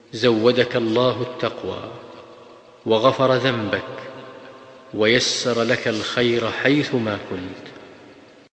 زودك الله التقوى وغفر ذنبك ويسر لك الخير حيثما كنت.